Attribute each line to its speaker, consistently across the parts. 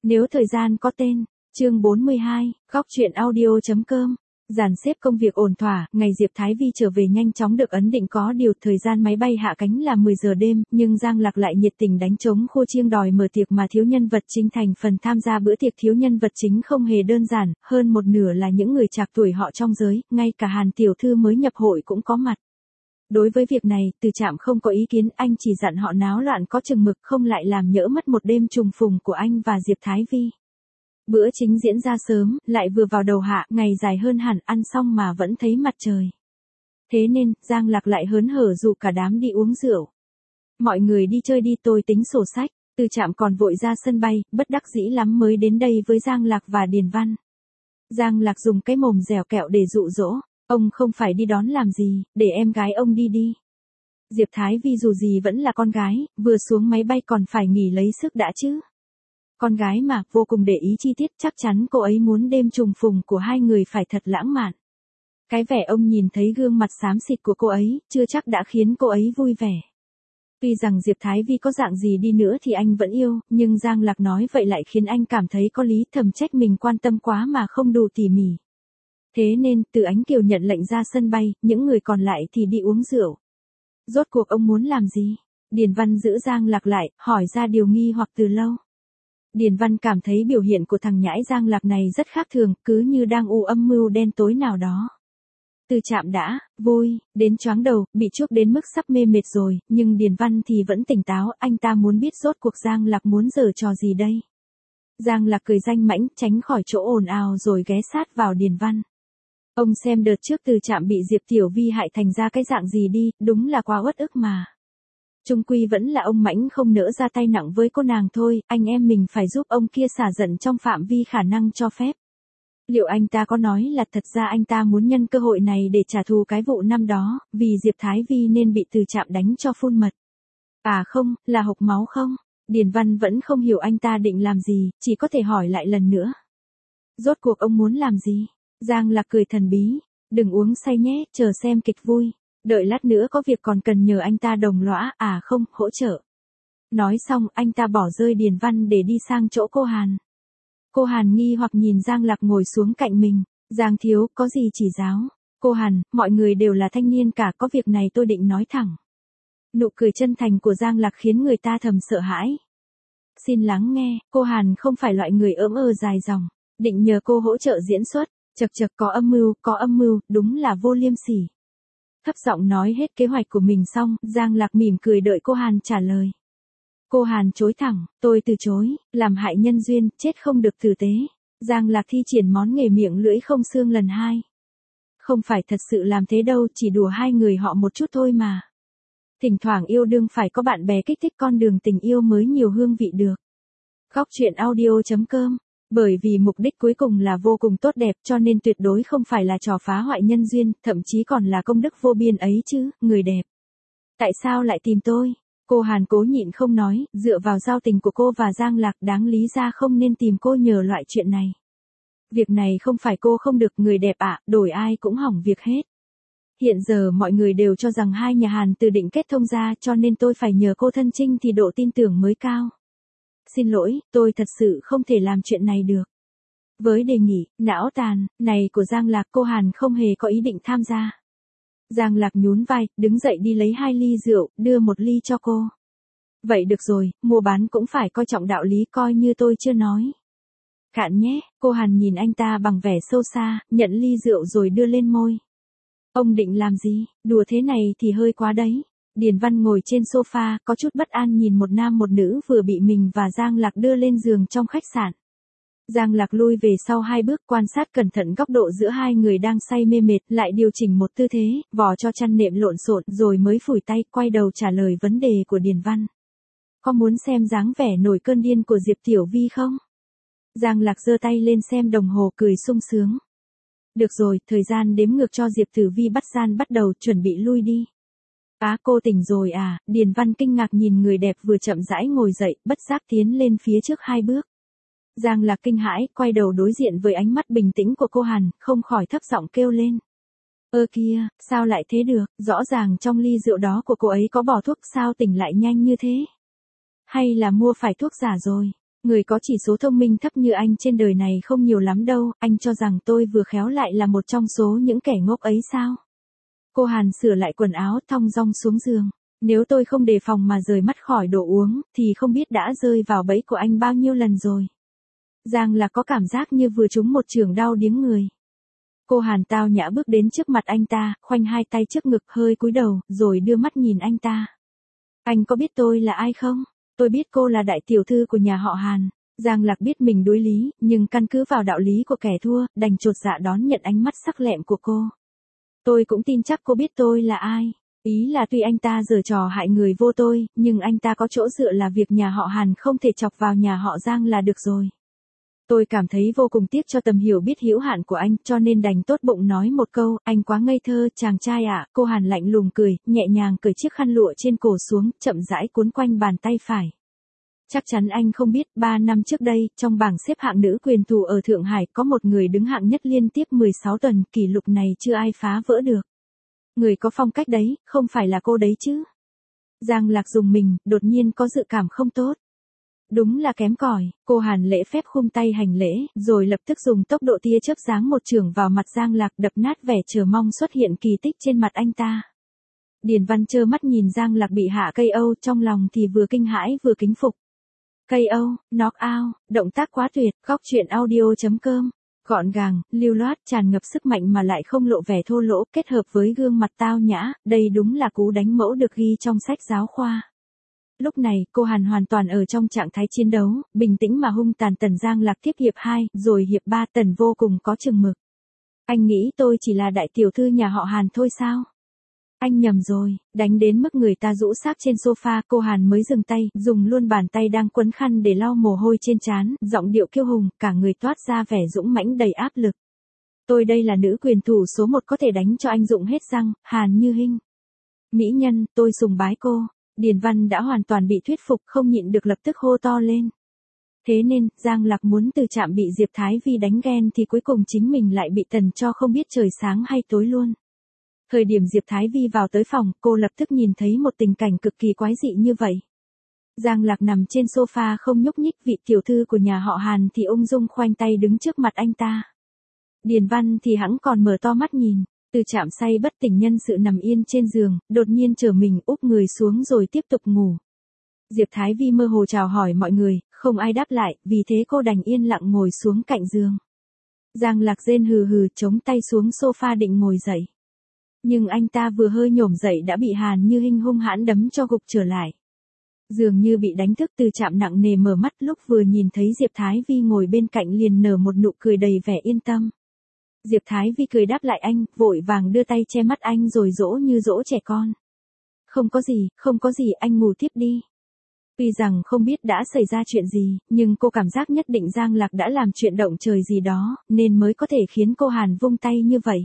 Speaker 1: Nếu thời gian có tên, chương 42, góc truyện audio.com. Dàn xếp công việc ổn thỏa, ngày Diệp Thái Vi trở về nhanh chóng được ấn định có điều thời gian máy bay hạ cánh là 10 giờ đêm, nhưng Giang Lạc lại nhiệt tình đánh trống khô chiêng đòi mở tiệc mà thiếu nhân vật chính thành phần tham gia bữa tiệc. Thiếu nhân vật chính không hề đơn giản, hơn một nửa là những người trạc tuổi họ trong giới, ngay cả Hàn tiểu thư mới nhập hội cũng có mặt. Đối với việc này, Từ Trạm không có ý kiến, anh chỉ dặn họ náo loạn có chừng mực, không lại làm nhỡ mất một đêm trùng phùng của anh và Diệp Thái Vi. Bữa chính diễn ra sớm, lại vừa vào đầu hạ, ngày dài hơn hẳn, ăn xong mà vẫn thấy mặt trời. Thế nên, Giang Lạc lại hớn hở rủ cả đám đi uống rượu. Mọi người đi chơi đi, tôi tính sổ sách. Từ Trạm còn vội ra sân bay, bất đắc dĩ lắm mới đến đây với Giang Lạc và Điền Văn. Giang Lạc dùng cái mồm dẻo kẹo để dụ dỗ, ông không phải đi đón làm gì, để em gái ông đi đi. Diệp Thái Vi dù gì vẫn là con gái, vừa xuống máy bay còn phải nghỉ lấy sức đã chứ. Con gái mà, vô cùng để ý chi tiết, chắc chắn cô ấy muốn đêm trùng phùng của hai người phải thật lãng mạn. Cái vẻ ông nhìn thấy gương mặt xám xịt của cô ấy, chưa chắc đã khiến cô ấy vui vẻ. Tuy rằng Diệp Thái Vi có dạng gì đi nữa thì anh vẫn yêu, nhưng Giang Lạc nói vậy lại khiến anh cảm thấy có lý, thầm trách mình quan tâm quá mà không đủ tỉ mỉ. Thế nên, Từ Ánh Kiều nhận lệnh ra sân bay, những người còn lại thì đi uống rượu. Rốt cuộc ông muốn làm gì? Điền Văn giữ Giang Lạc lại, hỏi ra điều nghi hoặc từ lâu. Điền Văn cảm thấy biểu hiện của thằng nhãi Giang Lạc này rất khác thường, cứ như đang âm mưu đen tối nào đó. Từ Trạm đã vui đến choáng đầu, bị chuốc đến mức sắp mê mệt rồi, nhưng Điền Văn thì vẫn tỉnh táo, anh ta muốn biết rốt cuộc Giang Lạc muốn giở trò gì đây. Giang Lạc cười danh mãnh, tránh khỏi chỗ ồn ào rồi ghé sát vào Điền Văn. Ông xem đợt trước Từ Trạm bị Diệp Tiểu Vi hại thành ra cái dạng gì đi, đúng là quá uất ức mà. Chung quy vẫn là ông mãnh không nỡ ra tay nặng với cô nàng thôi, anh em mình phải giúp ông kia xả giận trong phạm vi khả năng cho phép. Liệu anh ta có nói là thật ra anh ta muốn nhân cơ hội này để trả thù cái vụ năm đó, vì Diệp Thái Vi nên bị Từ Trạm đánh cho phun mật? À không, là hộc máu không? Điền Văn vẫn không hiểu anh ta định làm gì, chỉ có thể hỏi lại lần nữa. Rốt cuộc ông muốn làm gì? Giang Lạc cười thần bí, đừng uống say nhé, chờ xem kịch vui. Đợi lát nữa có việc còn cần nhờ anh ta đồng lõa, à không, hỗ trợ. Nói xong, anh ta bỏ rơi Điền Văn để đi sang chỗ cô Hàn. Cô Hàn nghi hoặc nhìn Giang Lạc ngồi xuống cạnh mình. Giang thiếu, có gì chỉ giáo? Cô Hàn, mọi người đều là thanh niên cả, có việc này tôi định nói thẳng. Nụ cười chân thành của Giang Lạc khiến người ta thầm sợ hãi. Xin lắng nghe, cô Hàn không phải loại người dài dòng. Định nhờ cô hỗ trợ diễn xuất. Chật chật, có âm mưu, đúng là vô liêm sỉ. Thấp giọng nói hết kế hoạch của mình xong, Giang Lạc mỉm cười đợi cô Hàn trả lời. Cô Hàn chối thẳng, tôi từ chối, làm hại nhân duyên, chết không được tử tế. Giang Lạc thi triển món nghề miệng lưỡi không xương lần hai. Không phải thật sự làm thế đâu, chỉ đùa hai người họ một chút thôi mà. Thỉnh thoảng yêu đương phải có bạn bè kích thích, con đường tình yêu mới nhiều hương vị được. Góc truyện audio.com. Bởi vì mục đích cuối cùng là vô cùng tốt đẹp cho nên tuyệt đối không phải là trò phá hoại nhân duyên, thậm chí còn là công đức vô biên ấy chứ, người đẹp. Tại sao lại tìm tôi? Cô Hàn cố nhịn không nói, dựa vào giao tình của cô và Giang Lạc đáng lý ra không nên tìm cô nhờ loại chuyện này. Việc này không phải cô không được, người đẹp ạ, đổi ai cũng hỏng việc hết. Hiện giờ mọi người đều cho rằng hai nhà Hàn từ định kết thông ra cho nên tôi phải nhờ cô thân trinh thì độ tin tưởng mới cao. Xin lỗi, tôi thật sự không thể làm chuyện này được. Với đề nghị, não tàn, này của Giang Lạc, cô Hàn không hề có ý định tham gia. Giang Lạc nhún vai, đứng dậy đi lấy 2 ly rượu, đưa 1 ly cho cô. Vậy được rồi, mua bán cũng phải coi trọng đạo lý, coi như tôi chưa nói. Cạn nhé, cô Hàn nhìn anh ta bằng vẻ sâu xa, nhận ly rượu rồi đưa lên môi. Ông định làm gì, đùa thế này thì hơi quá đấy. Điền Văn ngồi trên sofa, có chút bất an nhìn một nam một nữ vừa bị mình và Giang Lạc đưa lên giường trong khách sạn. Giang Lạc lui về sau 2 bước, quan sát cẩn thận góc độ giữa hai người đang say mê mệt, lại điều chỉnh một tư thế, vò cho chăn nệm lộn xộn, rồi mới phủi tay, quay đầu trả lời vấn đề của Điền Văn. Có muốn xem dáng vẻ nổi cơn điên của Diệp Tiểu Vi không? Giang Lạc giơ tay lên xem đồng hồ, cười sung sướng. Được rồi, thời gian đếm ngược cho Diệp Tử Vi bắt gian bắt đầu, chuẩn bị lui đi. Á, cô tỉnh rồi à? Điền Văn kinh ngạc nhìn người đẹp vừa chậm rãi ngồi dậy, bất giác tiến lên phía trước 2 bước. Giang Lạc kinh hãi, quay đầu đối diện với ánh mắt bình tĩnh của cô Hàn, không khỏi thấp giọng kêu lên. Ơ kia, sao lại thế được, rõ ràng trong ly rượu đó của cô ấy có bỏ thuốc, sao tỉnh lại nhanh như thế? Hay là mua phải thuốc giả rồi? Người có chỉ số thông minh thấp như anh trên đời này không nhiều lắm đâu, anh cho rằng tôi vừa khéo lại là một trong số những kẻ ngốc ấy sao? Cô Hàn sửa lại quần áo thong dong xuống giường. Nếu tôi không đề phòng mà rời mắt khỏi đồ uống, thì không biết đã rơi vào bẫy của anh bao nhiêu lần rồi. Giang Lạc có cảm giác như vừa trúng một chưởng đau điếng người. Cô Hàn tao nhã bước đến trước mặt anh ta, khoanh hai tay trước ngực hơi cúi đầu, rồi đưa mắt nhìn anh ta. Anh có biết tôi là ai không? Tôi biết cô là đại tiểu thư của nhà họ Hàn. Giang Lạc biết mình đối lý, nhưng căn cứ vào đạo lý của kẻ thua, đành chột dạ đón nhận ánh mắt sắc lẹm của cô. Tôi cũng tin chắc cô biết tôi là ai. Ý là tuy anh ta giở trò hại người vô tôi, nhưng anh ta có chỗ dựa là việc nhà họ Hàn không thể chọc vào nhà họ Giang là được rồi. Tôi cảm thấy vô cùng tiếc cho tầm hiểu biết hữu hạn của anh, cho nên đành tốt bụng nói một câu, anh quá ngây thơ, chàng trai ạ. Cô Hàn lạnh lùng cười, nhẹ nhàng cởi chiếc khăn lụa trên cổ xuống, chậm rãi cuốn quanh bàn tay phải. Chắc chắn anh không biết, 3 năm trước đây, trong bảng xếp hạng nữ quyền thủ ở Thượng Hải có một người đứng hạng nhất liên tiếp 16 tuần, kỷ lục này chưa ai phá vỡ được. Người có phong cách đấy, không phải là cô đấy chứ? Giang Lạc dùng mình, đột nhiên có dự cảm không tốt. Đúng là kém cỏi. Cô Hàn lễ phép khum tay hành lễ, rồi lập tức dùng tốc độ tia chớp giáng một chưởng vào mặt Giang Lạc, đập nát vẻ chờ mong xuất hiện kỳ tích trên mặt anh ta. Điền Văn trơ mắt nhìn Giang Lạc bị hạ KO, trong lòng thì vừa kinh hãi vừa kính phục. KO, knock out, động tác quá tuyệt. Góc truyện audio.com. Gọn gàng, lưu loát, tràn ngập sức mạnh mà lại không lộ vẻ thô lỗ, kết hợp với gương mặt tao nhã, đây đúng là cú đánh mẫu được ghi trong sách giáo khoa. Lúc này, cô Hàn hoàn toàn ở trong trạng thái chiến đấu, bình tĩnh mà hung tàn. Tần Giang Lạc tiếp hiệp 2, rồi hiệp 3. Tần vô cùng có chừng mực. Anh nghĩ tôi chỉ là đại tiểu thư nhà họ Hàn thôi sao? Anh nhầm rồi. Đánh đến mức người ta rũ xác trên sofa, cô Hàn mới dừng tay, dùng luôn bàn tay đang quấn khăn để lau mồ hôi trên trán, giọng điệu kiêu hùng, cả người toát ra vẻ dũng mãnh đầy áp lực. Tôi đây là nữ quyền thủ số 1, có thể đánh cho anh rụng hết răng. Hàn Như Hinh. Mỹ nhân, tôi sùng bái cô. Điền Văn đã hoàn toàn bị thuyết phục, không nhịn được lập tức hô to lên. Thế nên, Giang Lạc muốn từ trạm bị Diệp Thái Vi đánh ghen thì cuối cùng chính mình lại bị Tần cho không biết trời sáng hay tối luôn. Thời điểm Diệp Thái Vi vào tới phòng, cô lập tức nhìn thấy một tình cảnh cực kỳ quái dị như vậy. Giang Lạc nằm trên sofa không nhúc nhích, vị tiểu thư của nhà họ Hàn thì ung dung khoanh tay đứng trước mặt anh ta. Điền Văn thì hẵng còn mở to mắt nhìn. Từ trạm say bất tỉnh nhân sự nằm yên trên giường, đột nhiên trở mình úp người xuống rồi tiếp tục ngủ. Diệp Thái Vi mơ hồ chào hỏi mọi người, không ai đáp lại, vì thế cô đành yên lặng ngồi xuống cạnh giường. Giang Lạc rên hừ hừ, chống tay xuống sofa định ngồi dậy. Nhưng anh ta vừa hơi nhổm dậy đã bị Hàn Như Hinh hung hãn đấm cho gục trở lại. Dường như bị đánh thức, Từ Trạm nặng nề mở mắt, lúc vừa nhìn thấy Diệp Thái Vi ngồi bên cạnh liền nở một nụ cười đầy vẻ yên tâm. Diệp Thái Vi cười đáp lại anh, vội vàng đưa tay che mắt anh rồi dỗ như dỗ trẻ con. Không có gì, anh ngủ tiếp đi. Tuy rằng không biết đã xảy ra chuyện gì, nhưng cô cảm giác nhất định Giang Lạc đã làm chuyện động trời gì đó, nên mới có thể khiến cô Hàn vung tay như vậy.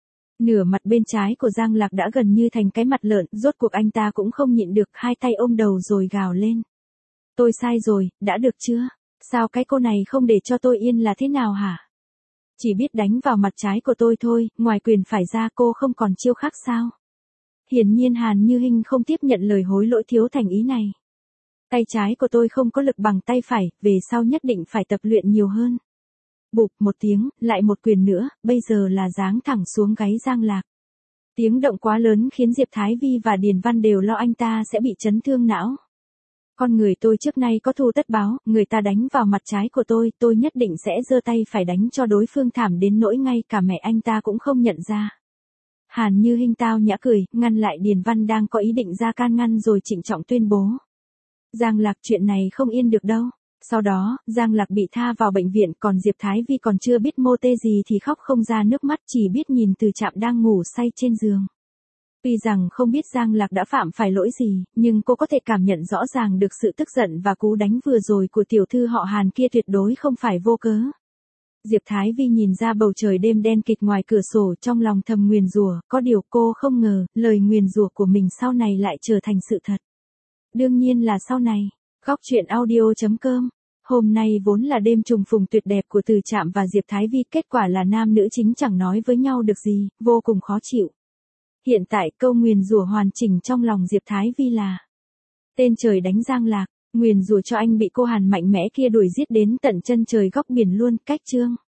Speaker 1: Nửa mặt bên trái của Giang Lạc đã gần như thành cái mặt lợn, rốt cuộc anh ta cũng không nhịn được, hai tay ôm đầu rồi gào lên. Tôi sai rồi, đã được chưa? Sao cái cô này không để cho tôi yên là thế nào hả? Chỉ biết đánh vào mặt trái của tôi thôi, ngoài quyền phải ra cô không còn chiêu khác sao? Hiển nhiên Hàn Như Hinh không tiếp nhận lời hối lỗi thiếu thành ý này. Tay trái của tôi không có lực bằng tay phải, về sau nhất định phải tập luyện nhiều hơn. Bụp một tiếng, lại một quyền nữa, bây giờ là giáng thẳng xuống gáy Giang Lạc. Tiếng động quá lớn khiến Diệp Thái Vi và Điền Văn đều lo anh ta sẽ bị chấn thương não. Con người tôi trước nay có thù tất báo, người ta đánh vào mặt trái của tôi nhất định sẽ giơ tay phải đánh cho đối phương thảm đến nỗi ngay cả mẹ anh ta cũng không nhận ra. Hàn Như Hinh tao nhã cười, ngăn lại Điền Văn đang có ý định ra can ngăn rồi trịnh trọng tuyên bố. Giang Lạc, chuyện này không yên được đâu. Sau đó, Giang Lạc bị tha vào bệnh viện, còn Diệp Thái Vi còn chưa biết mô tê gì thì khóc không ra nước mắt, chỉ biết nhìn Từ Trạm đang ngủ say trên giường. Tuy rằng không biết Giang Lạc đã phạm phải lỗi gì, nhưng cô có thể cảm nhận rõ ràng được sự tức giận và cú đánh vừa rồi của tiểu thư họ Hàn kia tuyệt đối không phải vô cớ. Diệp Thái Vi nhìn ra bầu trời đêm đen kịt ngoài cửa sổ, trong lòng thầm nguyền rủa, có điều cô không ngờ, lời nguyền rủa của mình sau này lại trở thành sự thật. Đương nhiên là sau này. Góc truyện audio.com. Hôm nay vốn là đêm trùng phùng tuyệt đẹp của Từ Trạm và Diệp Thái Vi, kết quả là nam nữ chính chẳng nói với nhau được gì, vô cùng khó chịu. Hiện tại câu nguyền rủa hoàn chỉnh trong lòng Diệp Thái Vi là: tên trời đánh Giang Lạc. Nguyền rủa cho anh bị cô Hàn mạnh mẽ kia đuổi giết đến tận chân trời góc biển luôn, cách chương.